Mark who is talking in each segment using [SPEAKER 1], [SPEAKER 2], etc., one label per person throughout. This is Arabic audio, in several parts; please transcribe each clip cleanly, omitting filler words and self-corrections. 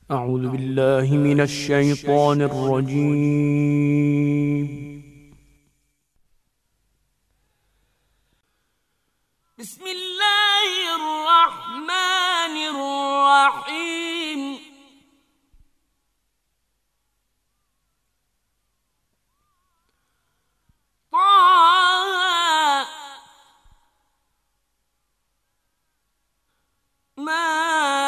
[SPEAKER 1] أعوذ بالله من الشيطان الرجيم.
[SPEAKER 2] بسم الله الرحمن الرحيم. طه ما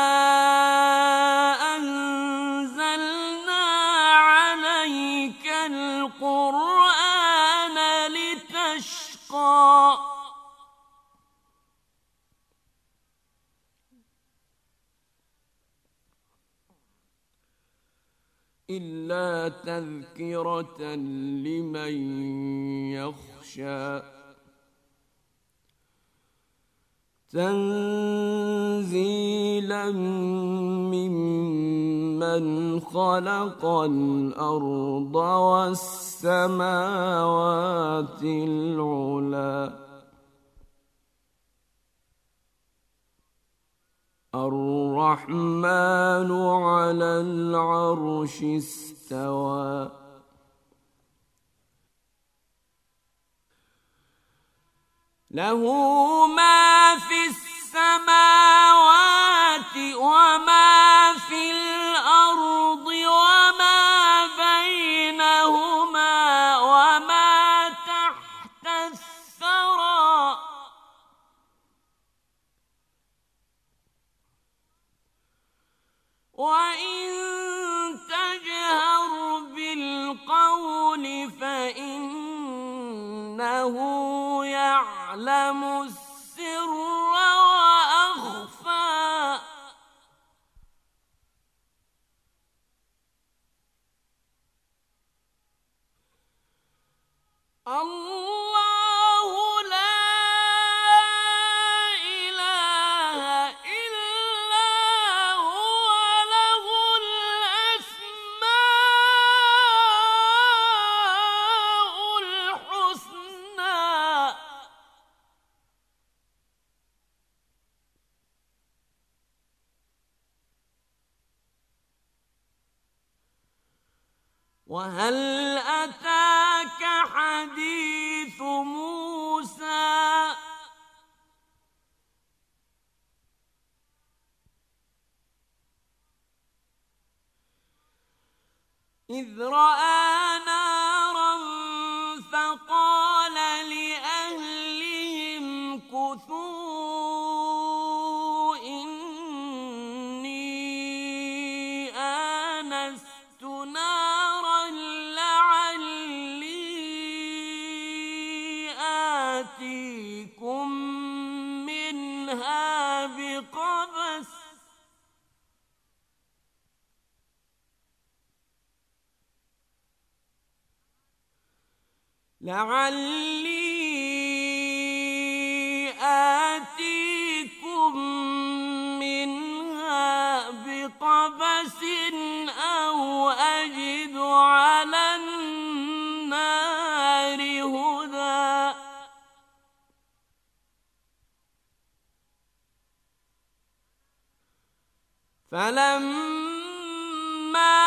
[SPEAKER 2] أنزلنا عليك القرآن لتشقى إلا تذكرة لمن يخشى تنزيلا ممن خلق الأرض والسماوات العلى الرحمن على العرش استوى له ما في السماوات وما في الأرض وما بينهما وما تحت الثرى وإن تجهر بالقول فإنه يعلم السر وأخفى الله لا إله إلا هو له الأسماء الحسنى وهل أتاك حديث موسى إذ رأى نارا فقال لأهلهم كثوا إني آنست نارا لعلي آتيكم منها بقبس أو أجد على النار هدى فلما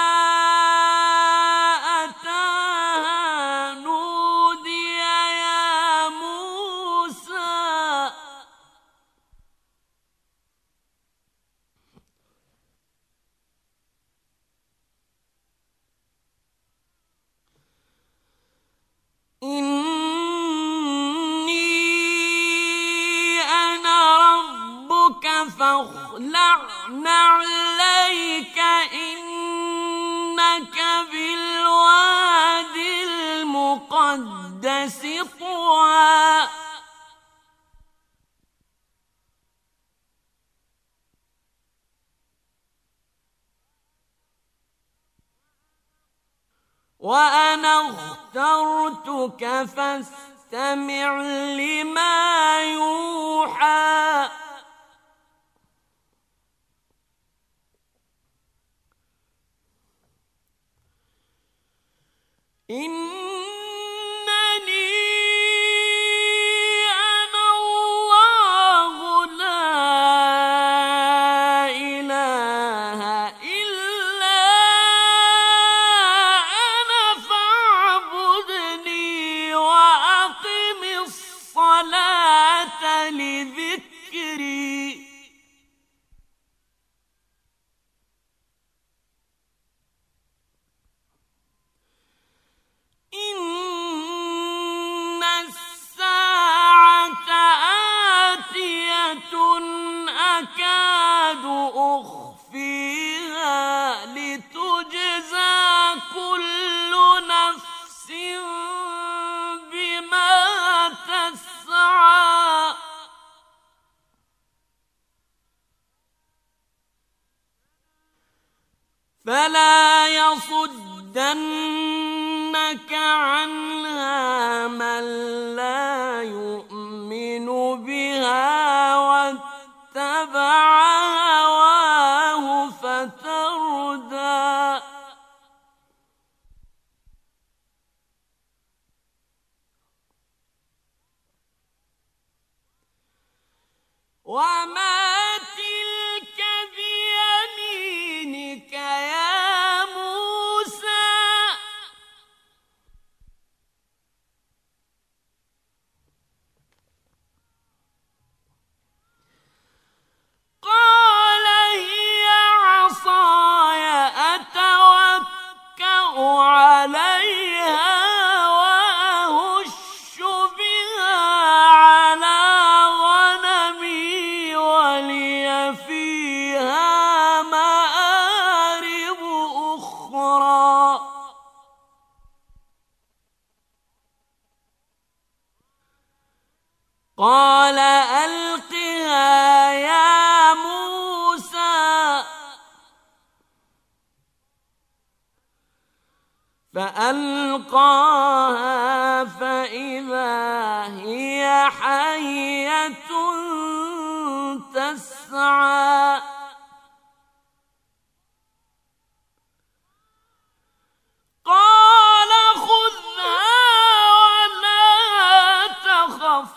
[SPEAKER 2] أتاها نودي يا موسى إني أنا ربك فاخلع نعليك إنك بالواد المقدس طوى وأنا اخترتك فاستمع لما يوحى إنني أنا الله لا إله إلا فلا يصدنك عنها من لا يؤمن بها واتبع هواه فتردى وما تلك بيمينك يا موسى قال هي عصاي أتوكأ عليها وأهش بها على غنمي ولي فيها مآرب أخرى قال ألقها يا موسى فألقاها فإذا هي حية تسعى قال خذها ولا تخف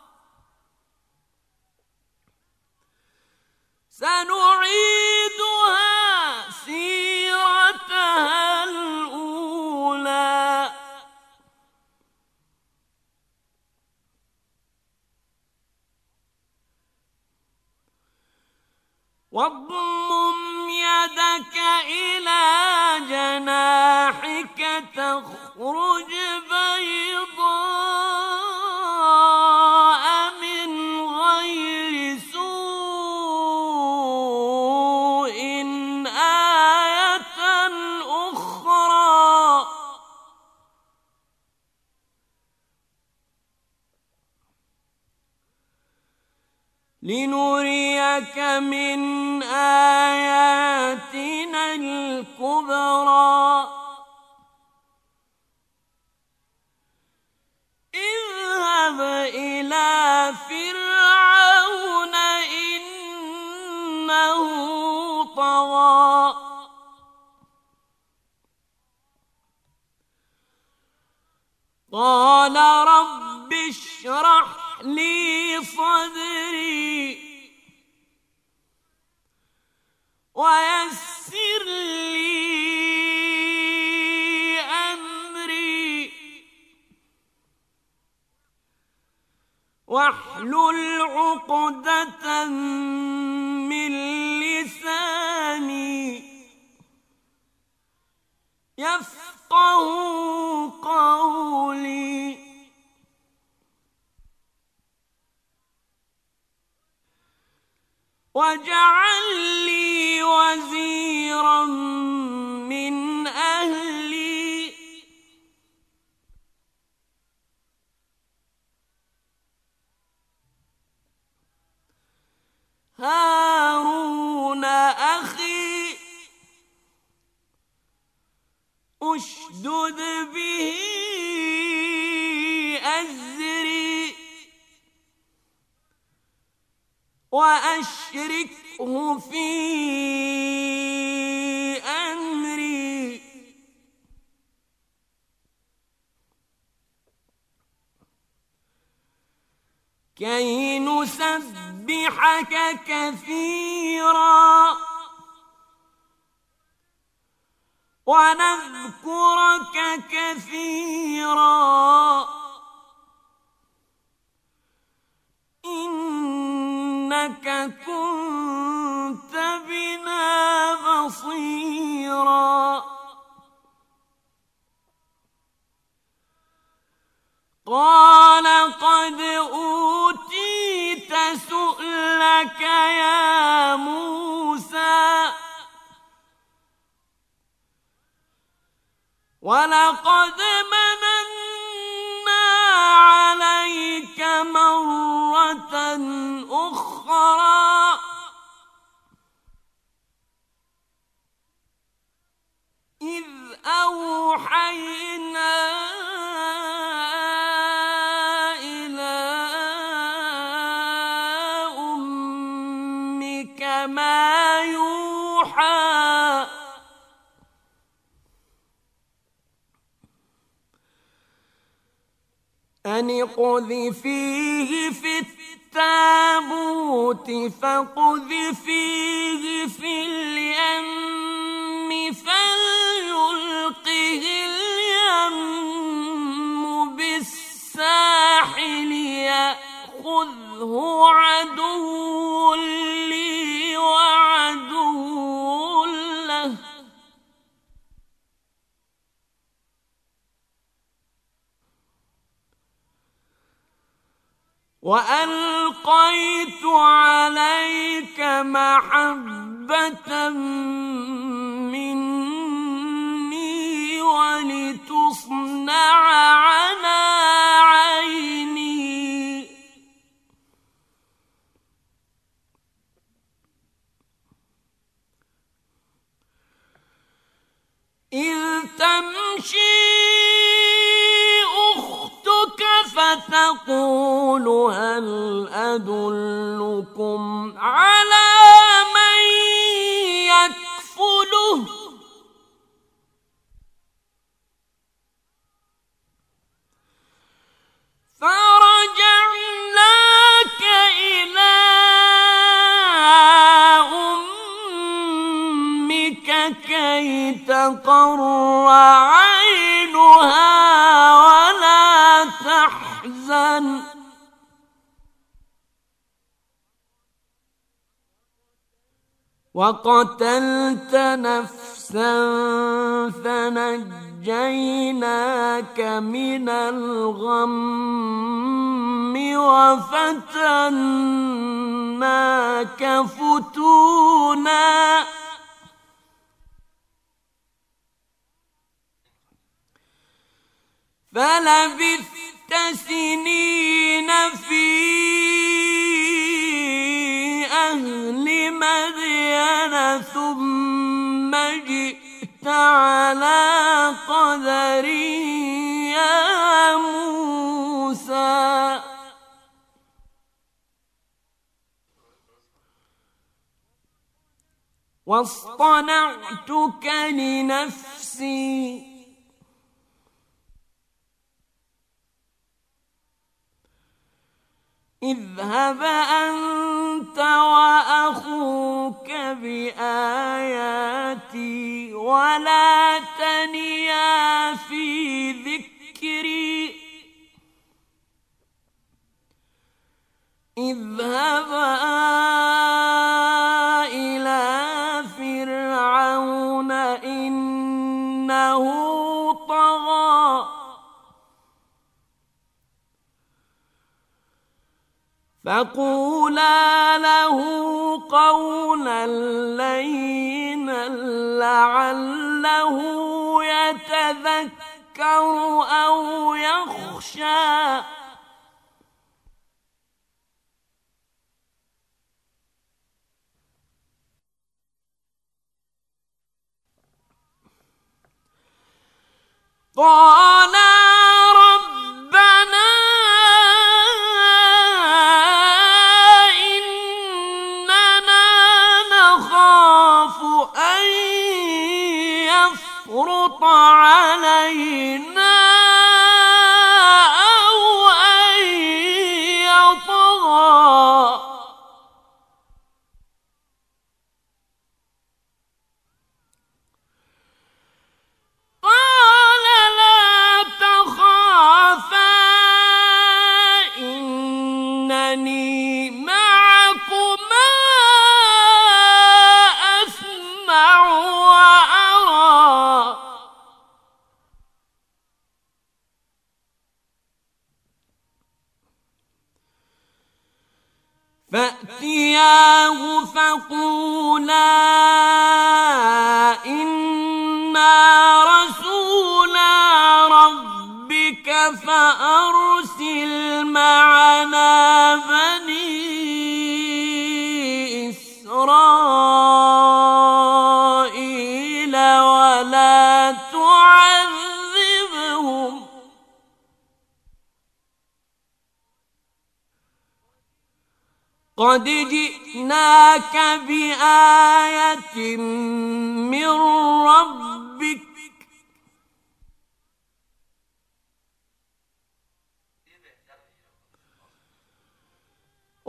[SPEAKER 2] سنعيدها سيرتها الأولى واضمم يدك إلى جناحك تخرج بيضاء من غير سوء آية أخرى لنريك من آياتنا الكبرى اذهب إلى فرعون إنه طغى قال رب اشرح لي صدري ويسر لي أمري واحلل عقدة من لساني يفقه قولي واجعل لي وزيرا من أهلي هارون أخي أشدد به أزري وأشركه في أمري كي نسبحك كثيرا ونذكرك كثيرا إنك كنت بنا بصيرا قال قد أوتيت سؤلك يا موسى ولقد مننا عليك مرة أخرى أن اقذفيه في التابوت فاقذفيه في اليم فليلقه اليم بالساحل يأخذه عدو لي وعدو له وألقيت عليك محبة مني ولتصنع على عيني إذ تمشي أختك فتقول هل أدلكم على من يكفله فرجعناك إلى أمك كي تقر عينها ولا تحزن وقتلت نفسا فنجيناك من الغم وفتناك فتونا فلبثت سنين في أهل مدين ثم جئت على قدر يا موسى واصطنعتك لنفسي اذهب أنت وأخوك بآياتي ولا تنيا في ذكري اذهبا إلى فرعون إنه طغى فقولا له قولا لينا لعله يتذكر أو يخشى قالا ربنا إننا نخاف أن يفرط علينا أو أن يطغى قال لا تخافا إنني معكما أسمع وأرى فأتياه فقولا إنا رسولا ربك فأرسل معنا بني إسرائيل ولا تعذبهم قد جئناك بآية من ربك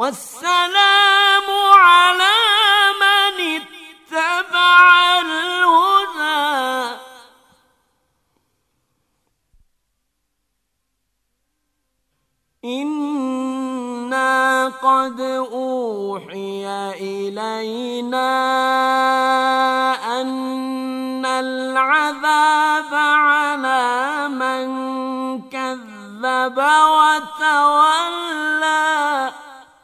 [SPEAKER 2] والسلام على من اتبع الهدى إنا قد أوحي إلينا أن العذاب على من كذب وتولى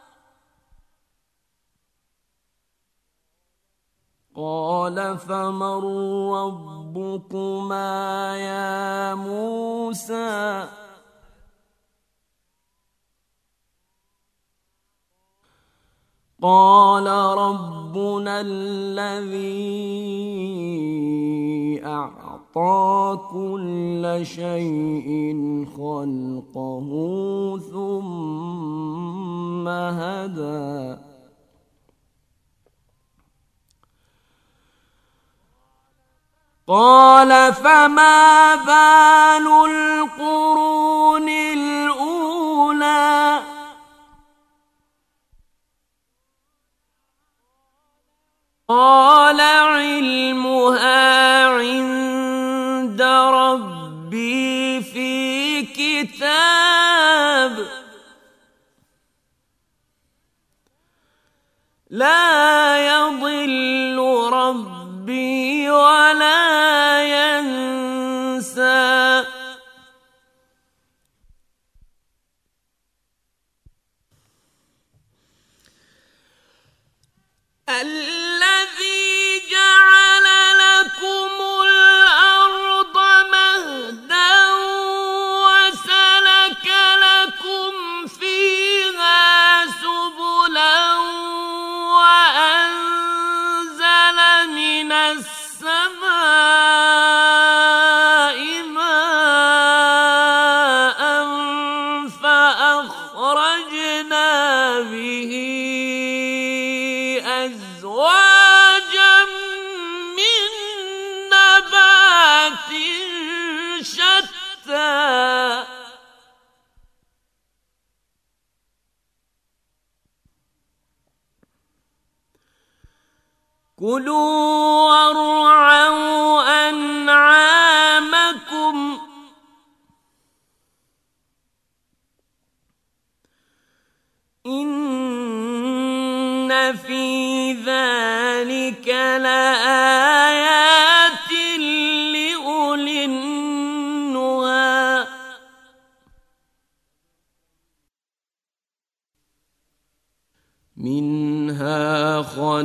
[SPEAKER 2] قال فمن ربكما يا موسى قال ربنا الذي أعطى كل شيء خلقه ثم هدى قال فما بال القرون الأولى قال علمها عند ربي في كتاب لا يضل ربي ولا ينسى الذي جعل لكم الأرض مهدا وسلك لكم فيها سبلا وأنزل من السماء ماء فأخرجنا به أزواجا من نبات شتى كلوا وارعوا أنعامكم إن في ذلك لآيات لأولي النهى منها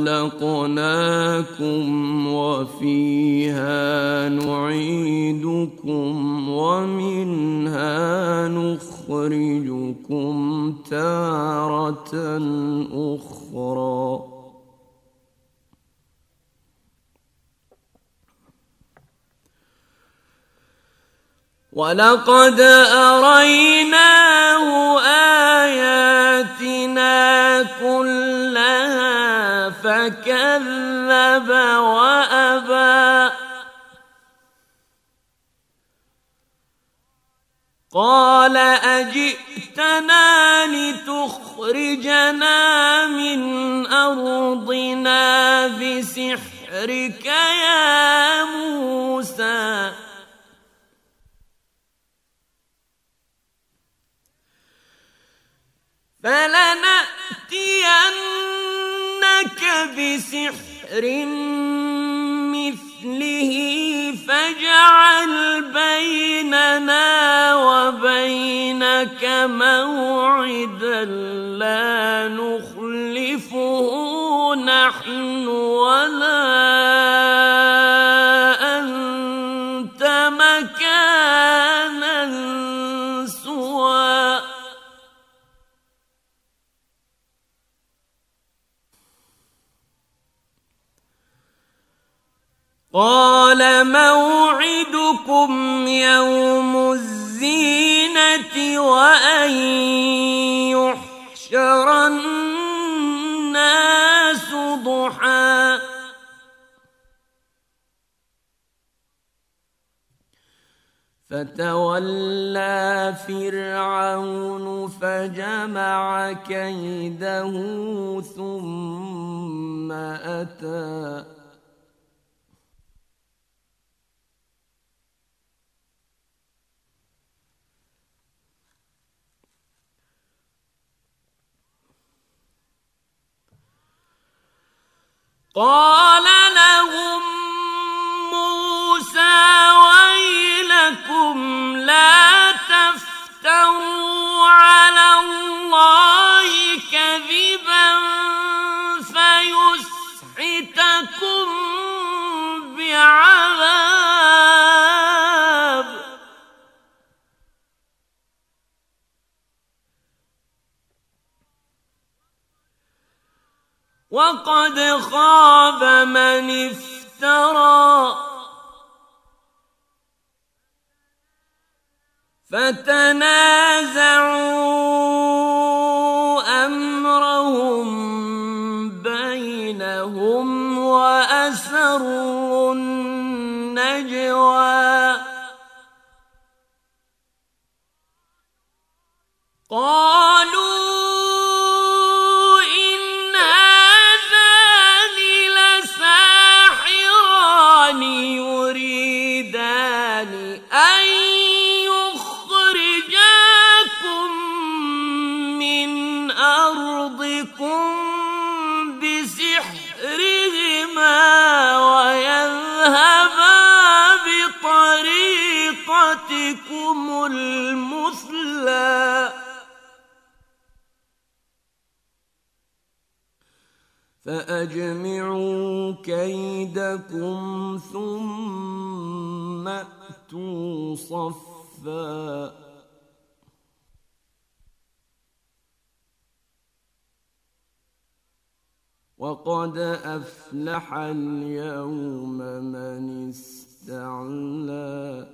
[SPEAKER 2] خلقناكم وفيها نعيدكم ومنها نخرجكم تارة أخرى ولقد أريناه آياتنا كلها فكذب وأبى قال أجئتنا لتخرجنا من أرضنا بسحرك يا موسى فلنأتينك بسحر مثله فاجعل بيننا وبينك موعدا لا نخلفه نحن ولا أنت مكانا سوى قال موعدكم يوم الزينة وأن يحشر الناس ضحى فتولى فرعون فجمع كيده ثم أتى قال لهم موسى ويلكم لا تفتروا على الله كذبا فيسحتكم بعذاب وقد خاب من افترى فتنازعوا أمرهم بينهم وأسروا النجوى قالوا يريدان أن يخرجاكم من أرضكم بسحرهما ويذهبا بطريقتكم المثلى فأجمعوا كيدكم ثم أتوا صفا وقد أفلح اليوم من استعلى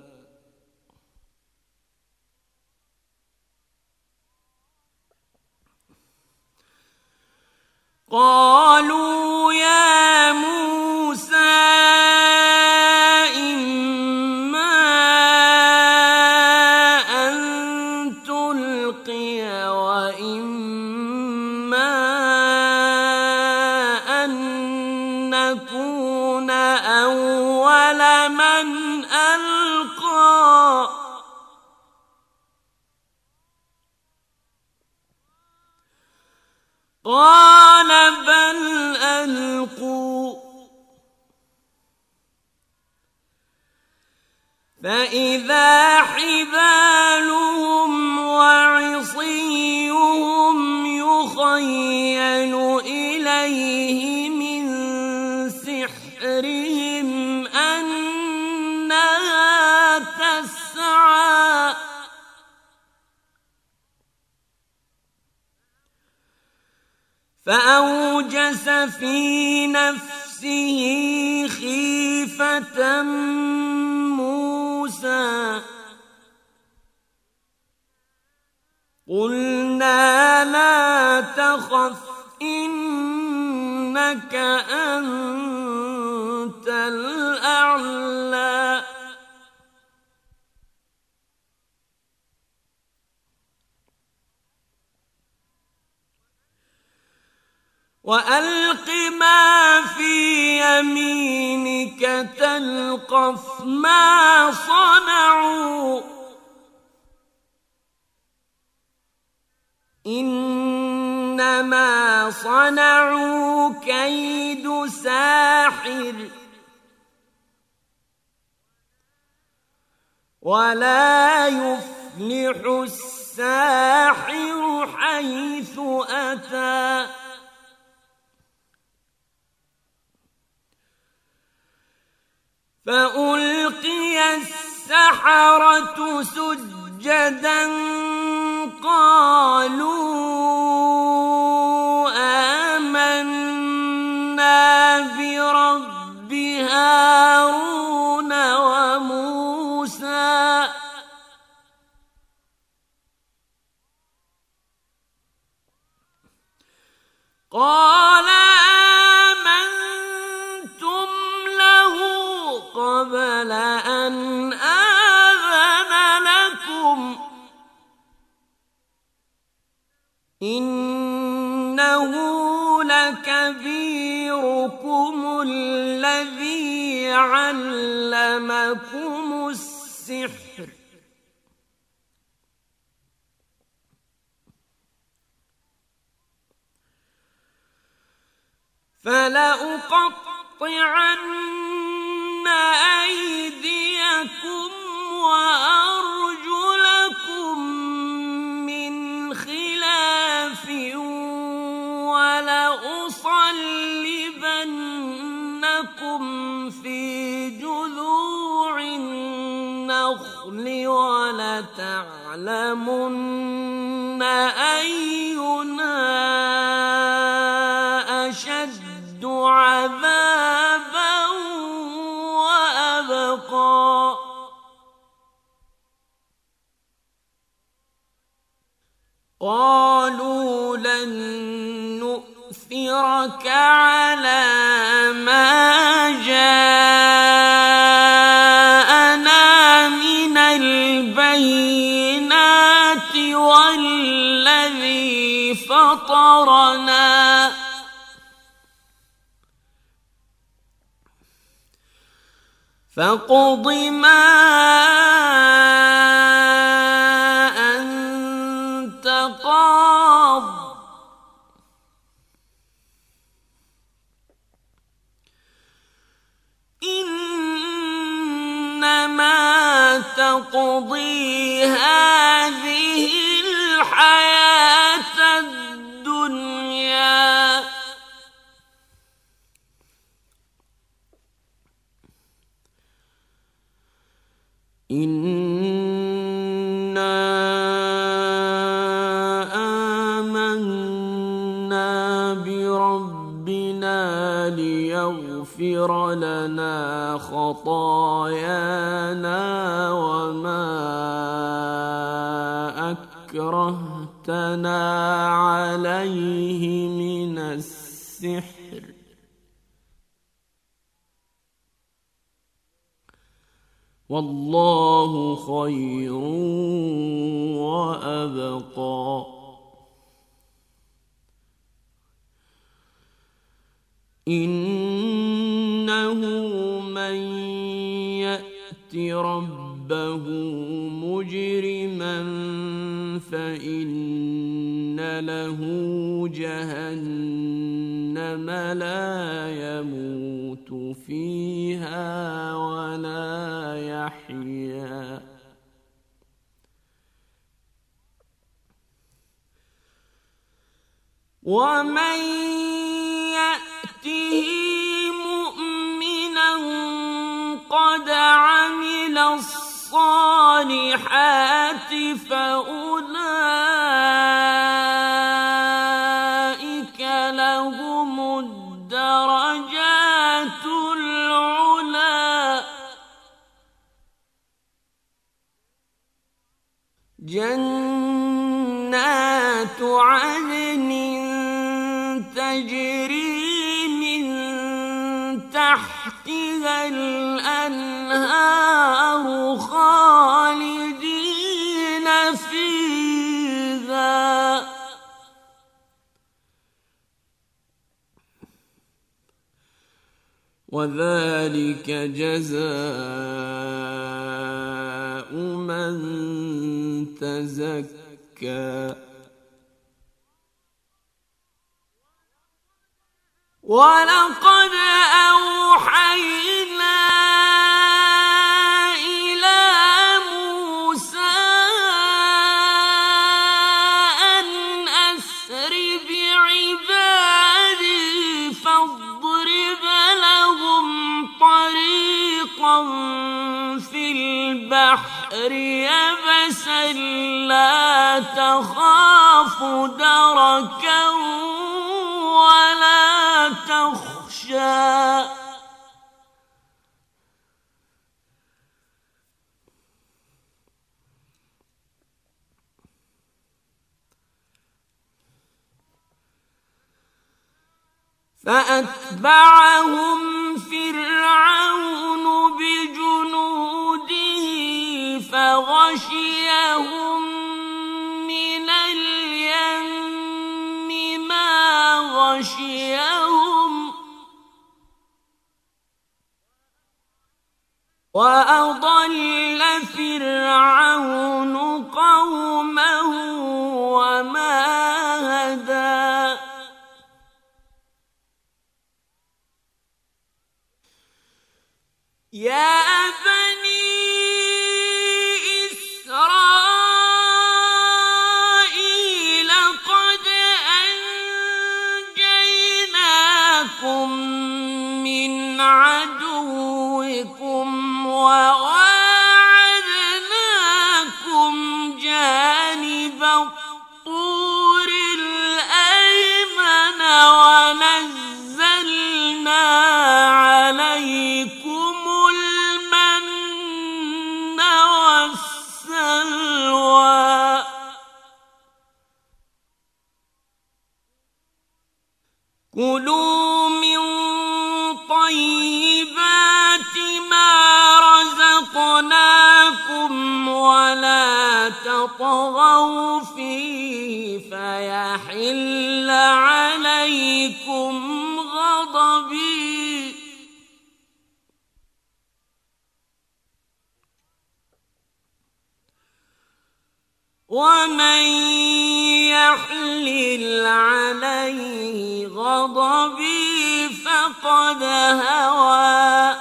[SPEAKER 2] قالوا يا موسى إما أن تلقي وإما أن نكون أول من ألقى قال بل ألقوا فإذا حبالهم وعصيهم يخيل إليه من سحرهم أنها تسعى فأوجس في نفسه خيفة موسى قلنا لا تخف إنك أنت الأعلى وألق ما في يمينك تلقف ما صنعوا إنما صنعوا كيد ساحر ولا يفلح الساحر حيث أتى فألقي السحرة سجدا قالوا آمنا برب هارون وموسى قال آمنتم له قبل أن آذن علمكم السحر فلأقطعن أيديكم وأرجلكم من خلاف ولأصلبنكم في جذوع النخل ولتعلمن أينا أشد عذابا وأبقى قالوا لن نؤثرك على ما جاءنا من البينات والذي فطرنا فاقض ما أنت قاض إنما تقضي هذه الحياة الدنيا إنا آمنا بربنا ليغفر لنا خطايانا وما أكرهتنا عليه من السحر والله خير وأبقى إنه من يأت ربه مجرما فإن له جهنم لا يموت فيها ولا يحيا ومن يأته مؤمنا قد عمل الصالحات فأولئك لهم الدرجات العلى جنات عدن تجري من تحتها الأنهار خالدين فيها وذلك جزاء من تزكى ولقد أوحينا إلى موسى أن أسر بعبادي فاضرب لهم طريقا في البحر يبسا لا تخاف دركا ولا تخشى فأتبعهم فرعون بجنوده فغشيهم من اليم ما غشيهم وأضل فرعون قومه وما هدى يا بني إسرائيل قد أنجيناكم من عدوكم وواعدناكم جانب الطور الأيمن ونزلنا عليكم المن والسلوى كلوا من طيبات ما رزقناكم ولا تطغوا فيه فيحل عليكم غضبي ومن يحلل عليه غضبي فقد هوى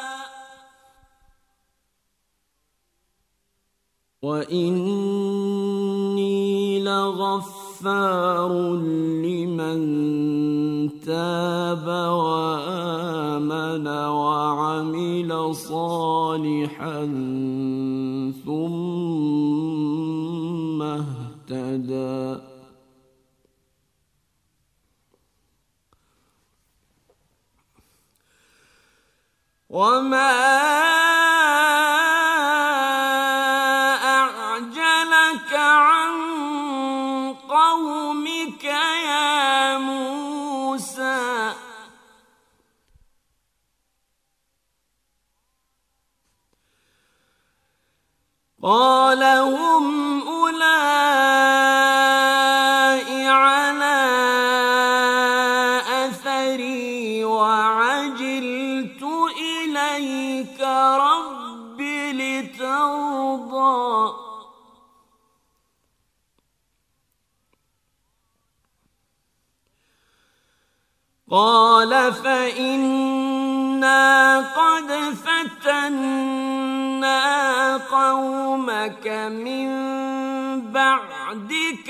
[SPEAKER 2] وإني لغفار لمن تاب وآمن وعمل صالحا ثم اهتدى وما أعجلك عن قومك يا موسى قال هم أولئك على أثري وعجلت إليك رب لترضى قال فإنا قد فتنا قومك من بعدك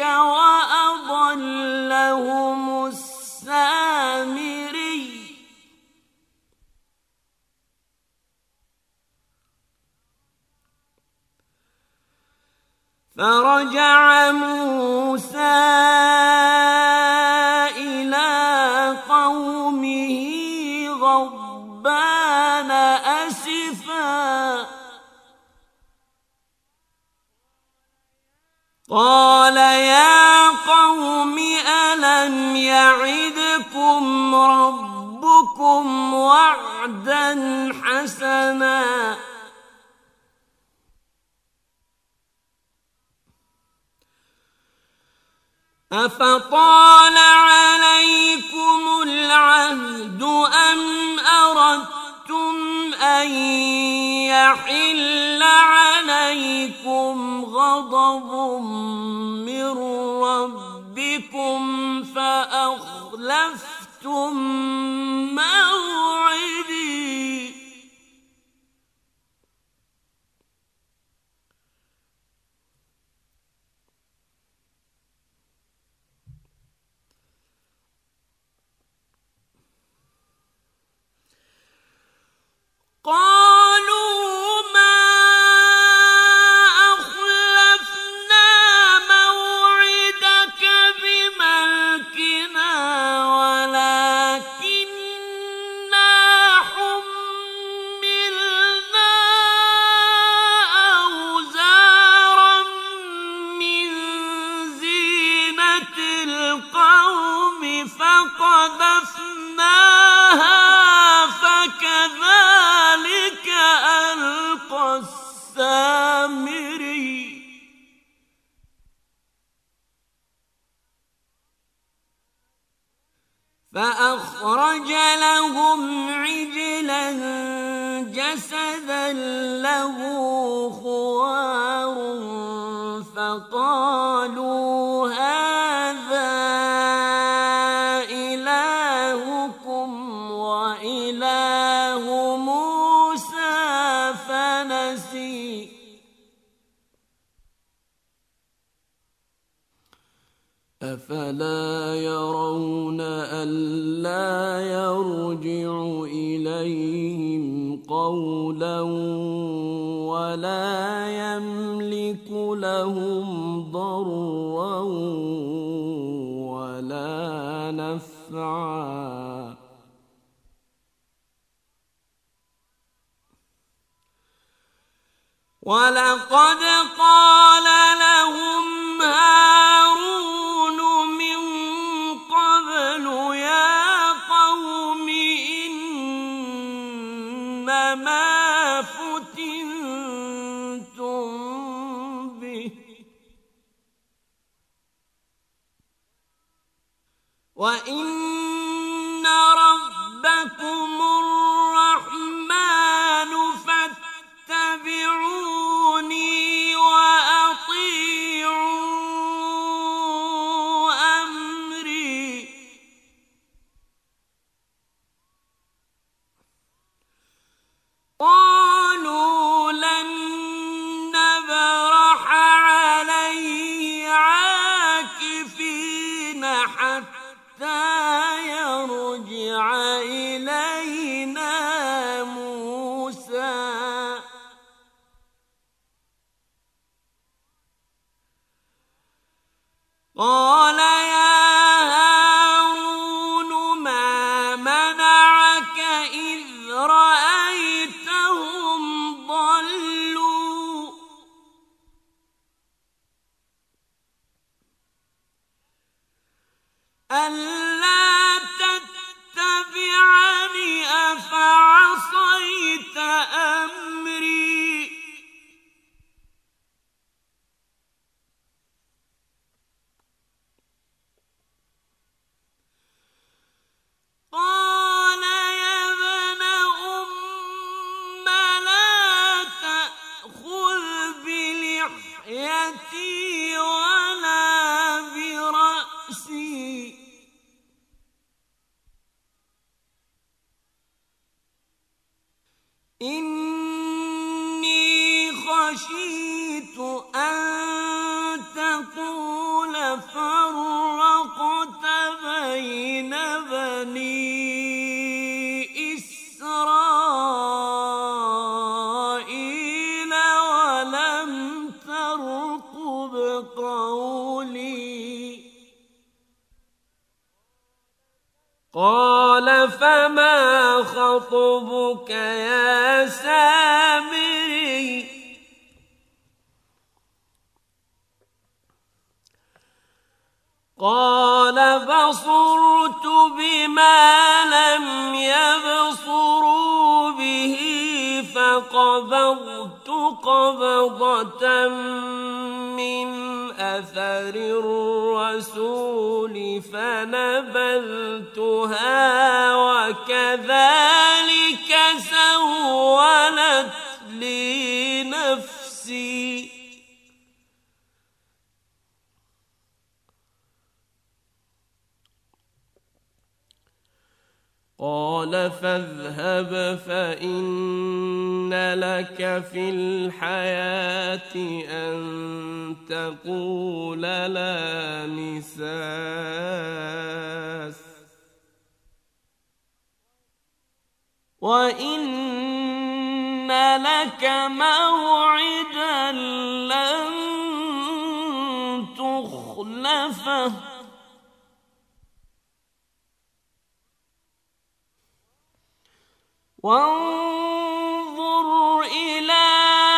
[SPEAKER 2] وأضلهم السامري فرجع موسى إلى قومه غضبان أسفا قال يا قوم ألم يعدكم ربكم وعدا حسنا أفطال عليكم العهد أم أردتم أن يحل عليكم غضب من ربكم فأخلفتم موعدي قالوا ما أخلفنا موعدك بملكنا ولكننا حملنا أوزارا من زينة القوم فقذفناها فكذلك ألقى السامري فأخرج لهم عجلا جسدا له خوار فقالوا هذا إلهكم وإله موسى فنسي أفلا يرون ألا يرجع إليهم قولا ولا يملك لهم ضرا ولا نفعا ولقد قال لهم هارون من قبل يا قوم إنما فتنتم به وإن ربكم الرحمن فاتبعوني وأطيعوا أمري قالوا لن نبرح عليه عاكفين حتى يرجع إلينا موسى قال يا هارون ما منعك إذ رأيتهم ضلوا ألا تتبعني أفعصيت أمري قال يا ابن أم لا تأخذ بلحيتي ولا برأسي إني خشيت أن تقول فرقت بين بني إسرائيل ولم ترقب قولي قال فما خطبك يا سامري قال بصرت بما لم يبصروا به فقبضت قبضة من أثر الرسول فنبذتها وكذلك سولت لي نفسي قال فاذهب فإن لك في الحياة أن تقول لا مساس وإن لك موعدا لن تخلفه وانظر إلى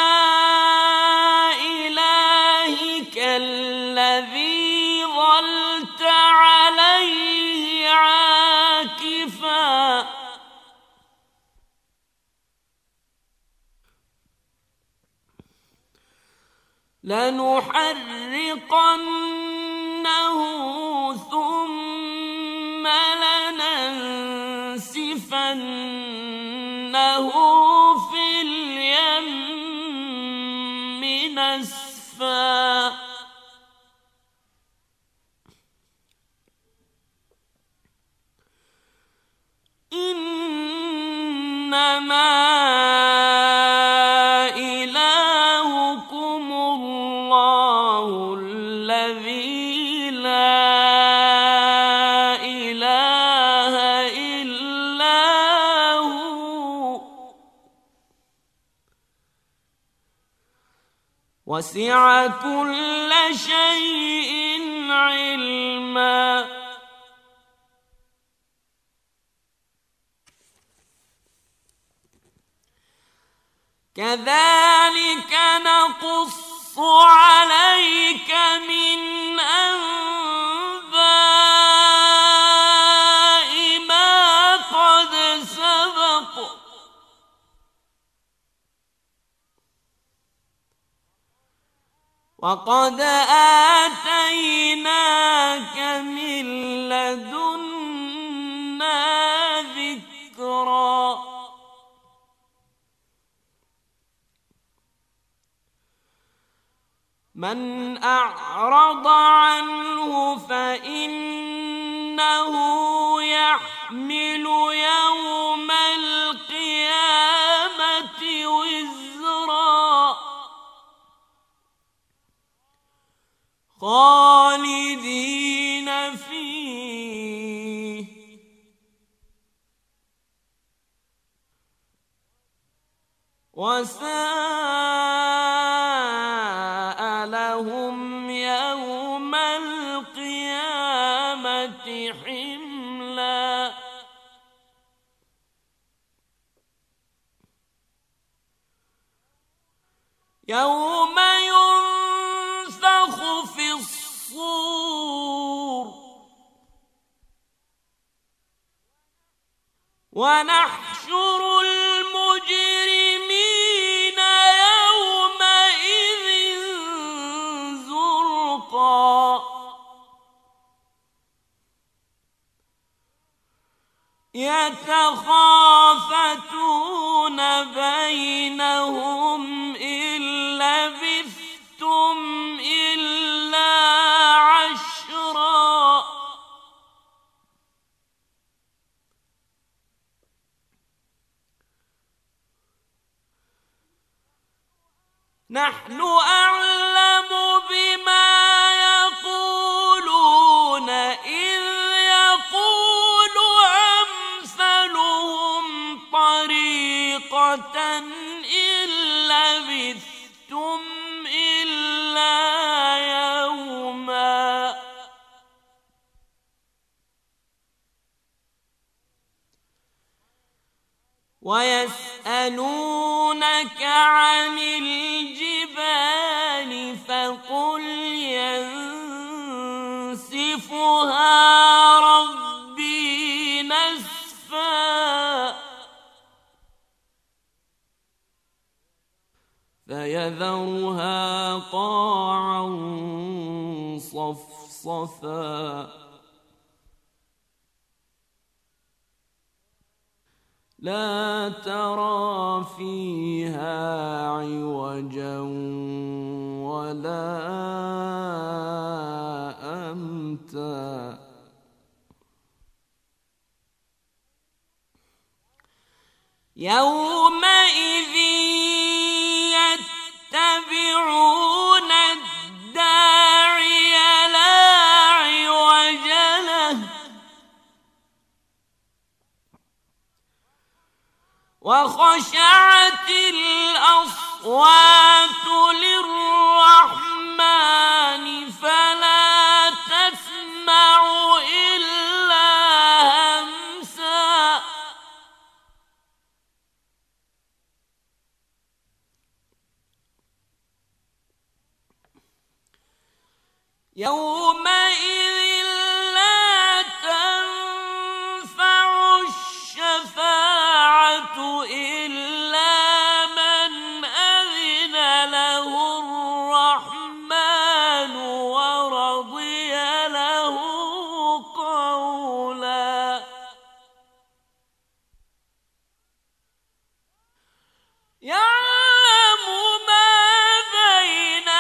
[SPEAKER 2] إلهك الذي ظلت عليه عاكفا لنحرقنه ثم لننسفنه في أسفا إنما إلهكم الله الذي لا إله إلا هو وسع كل شيء علما كذلك نقص عليك من أنباء ما قد سبق وقد آتيناك من لدنا ذكرا من أعرض عنه فإنه يحمل يوم القيامة وزرا خالدين فيه وساء لهم يوم القيامة حملا يوم ينفخ في الصور ونحشر المجرمين يومئذ زرقا يتخافتون بينهم إن لبثتم إلا عشرا نحن أعلم بما يقولون إذ يقول أمثلهم طريقة إن لبثتم إلا يوما ويسألونك عن الجبال فقل ينسفها ربي نسفا فيذرها قاعا صفصفا لا ترى فيها عوجا ولا أمتا يومئذ يتبعون الداعي لا عوج له وخشعت الأصوات للرحمن فلا تسمع إلا همسا يومئذ لا تنفع الشفاعة إلا من أذن له الرحمن ورضي له قولا يعلم ما بين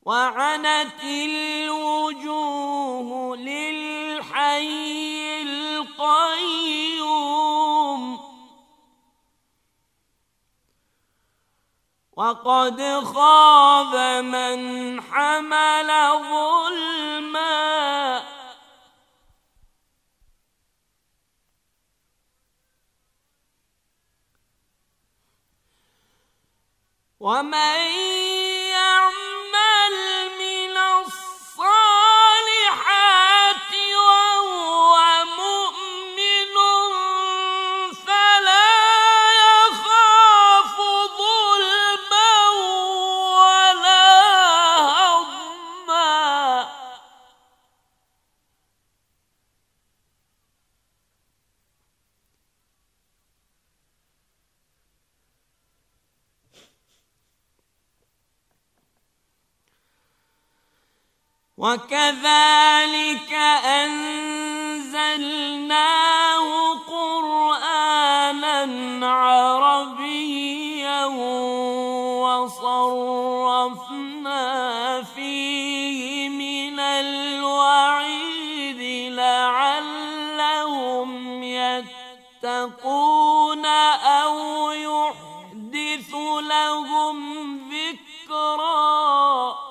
[SPEAKER 2] وعنت الوجوه للحي القيوم وقد خاب من حمل ظلما ومن يعمل من الصالحات وهو مؤمن فلا يخاف ظلما ولا هضما وكذلك أنزلناه قرآنا عربيا وصرفنا فيه من الوعيد لعلهم يتقون أو يحدث لهم ذكرا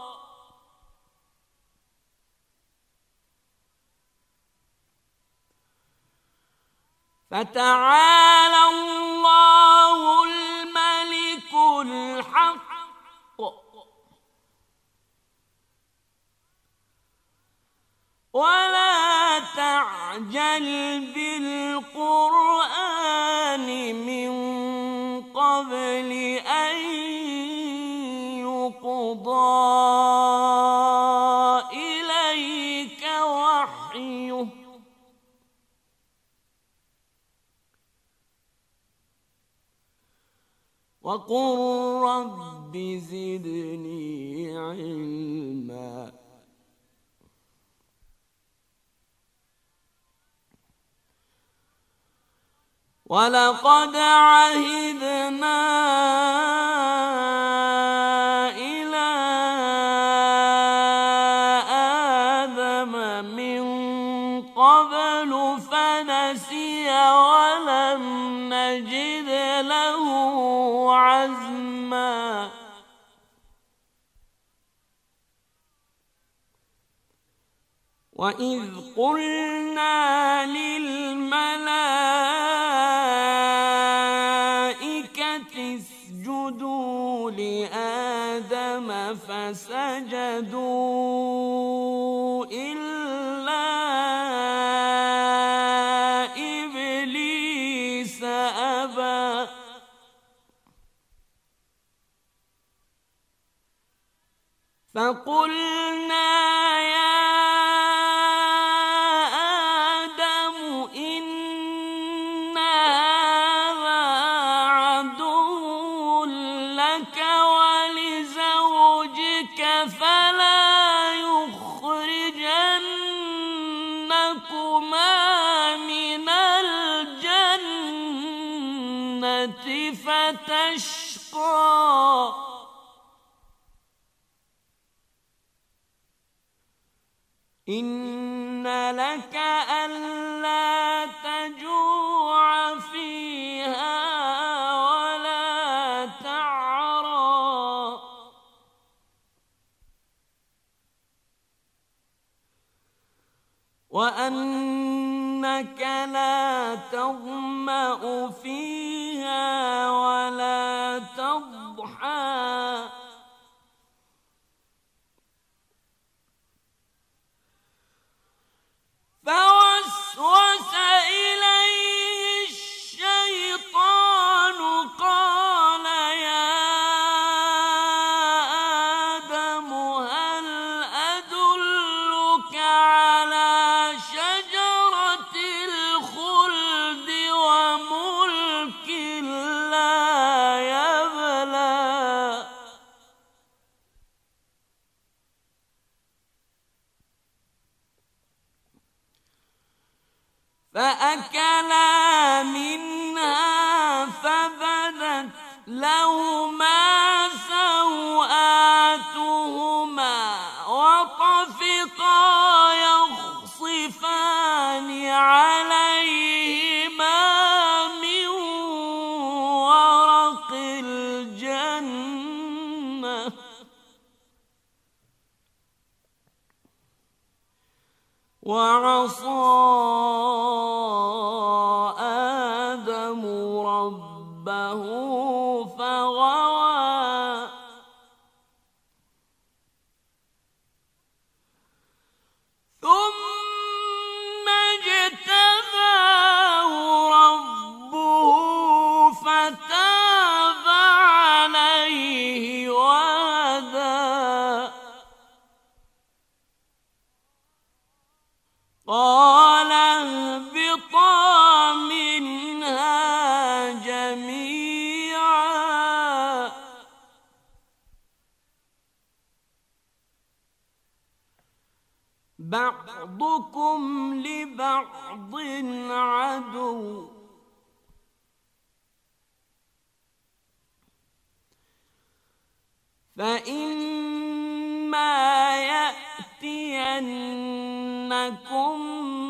[SPEAKER 2] فتعالى الله الملك الحق ولا تعجل بالقرآن من قبل أن يقضى إليك وحيه وقل رب زدني علما ولقد عهدنا إلى آدم من قبل فنسي ولم نجد له عزما وإذ قلنا للملائكة اسجدوا لآدم فسجدوا إلا إبليس أبى فقلنا يا آدم إن هذا عدو لك ولزوجك فلا يخرجنكما من الجنة فتشقى إن لك ألا تجوع فيها ولا تعرى وأنك لا تظمأ فيها ولا تضحى فوسوس إليه الشيطان قال يا آدم هل أدلك على شجرة الخلد وملك لا يبلى فأكلا منها فبدت لهما سوآتهما وعصى آدم ربه فغوى ثم اجتباه ربه فتاب عليه وهدى قال اهبطا منها جميعا بعضكم لبعض عدو فإما يأتينكم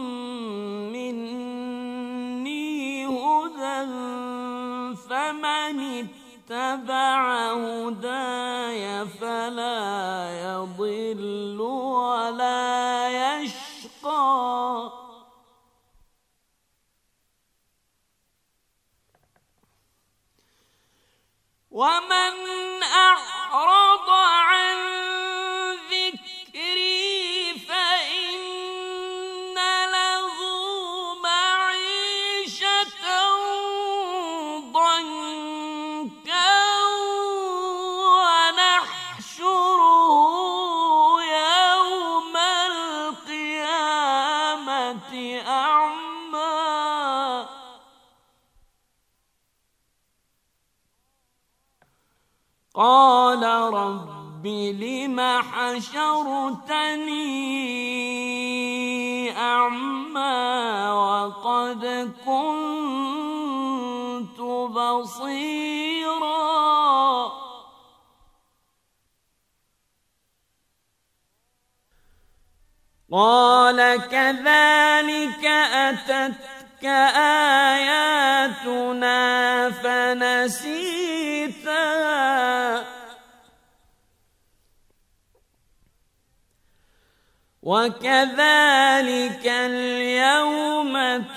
[SPEAKER 2] مني هدى فمن اتبع هداي فلا يضل ولا يشقى ومن أعرض عن ذكري فإن له معيشة ضنكا ونحشره يوم القيامة أعمى قال رب لم حشرتني أعمى وقد كنت بصيرا قال كذلك أتتك آياتنا فنسيتها وكذلك اليوم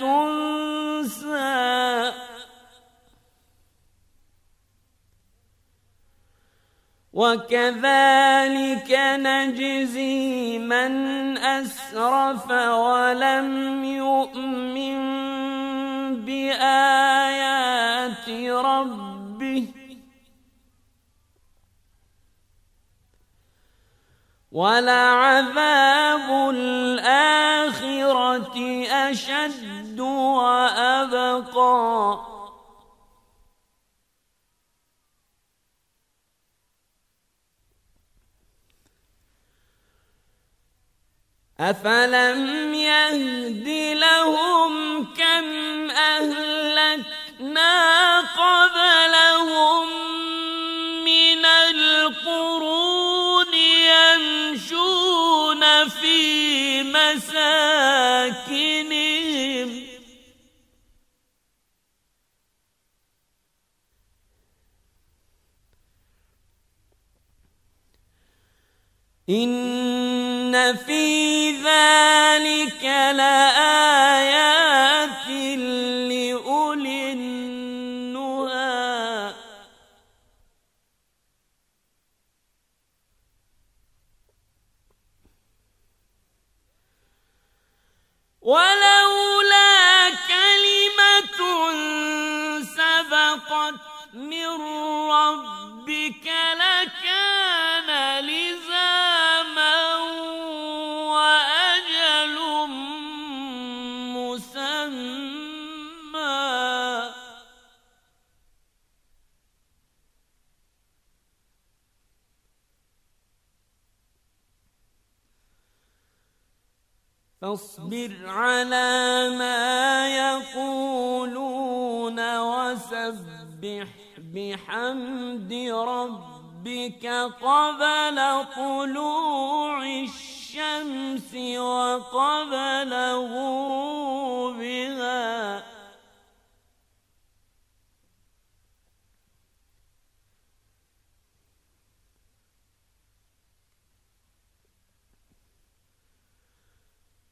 [SPEAKER 2] تنسى وكذلك نجزي من أسرف ولم يؤمن بآيات ربه ولعذاب الآخرة أشد وأبقى أفلم يهد لهم كم أهلكنا قبلهم من القرون يمشون في مساكنهم إن في ذلك لآيات لأولي النهى ولولا كلمة سبقت من ربك لكان لزاما وأجل مسمى فاصبر على ما يقولون وسبح بحمد ربك قبل طلوع الشمس وقبل غروبها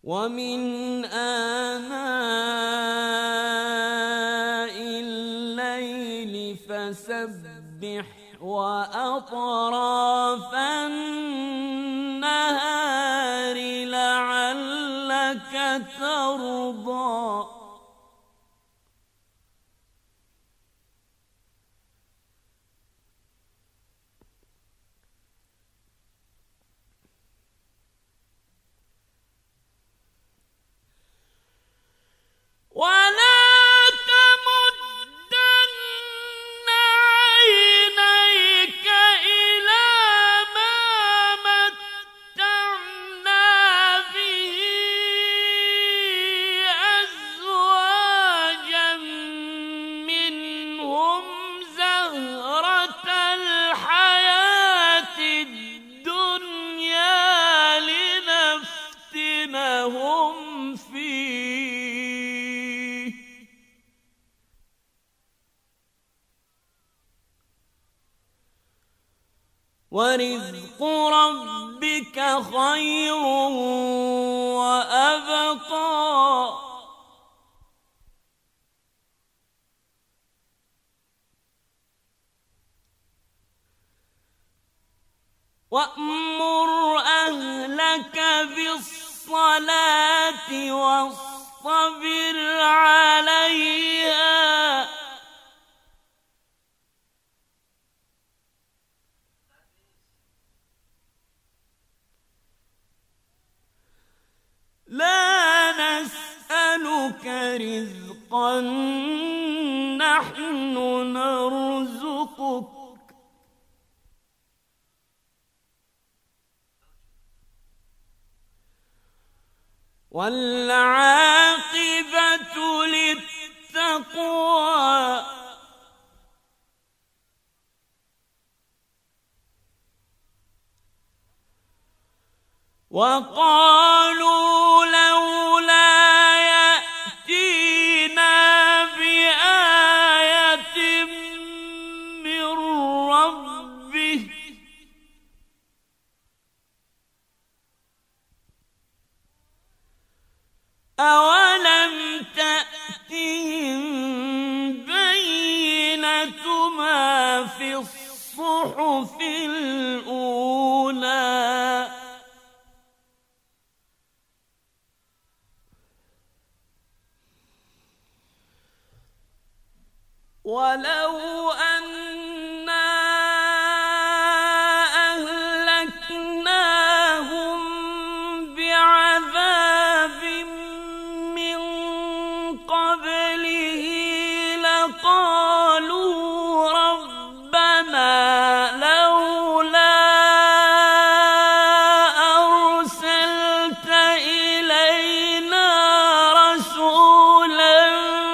[SPEAKER 2] ومن آناء الليل فسبح وأطراف النهار لعلك ترضى ولا تمدن عينيك إلى ما متعنا به أزواجا منهم زهرة الحياة الدنيا لنفتنهم فيه ورزق ربك خير وأبقى وأمر أهلك بالصلاة واصطبر عليها لا نسألك رزقا نحن نرزقك والعاقبة للتقوى وقالوا لولا يأتينا بآية من ربه أولم تأتهم بينة ما في الصحف الأولى ولو أنا أهلكناهم بعذاب من قبله لقالوا ربنا لولا أرسلت إلينا رسولا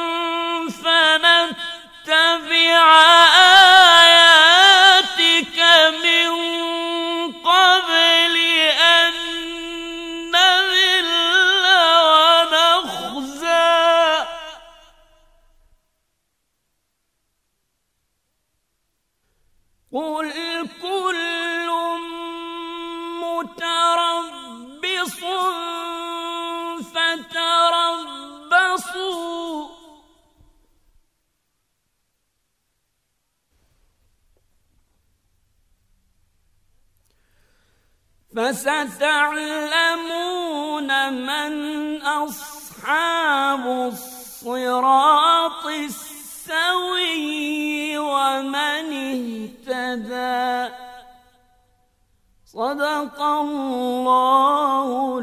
[SPEAKER 2] فنتبع آياتك من قبل أن نذل ونخزى قل كل متربص فتربصوا فستعلمون من أصحاب الصراط السوي ومن اهتدى صدق الله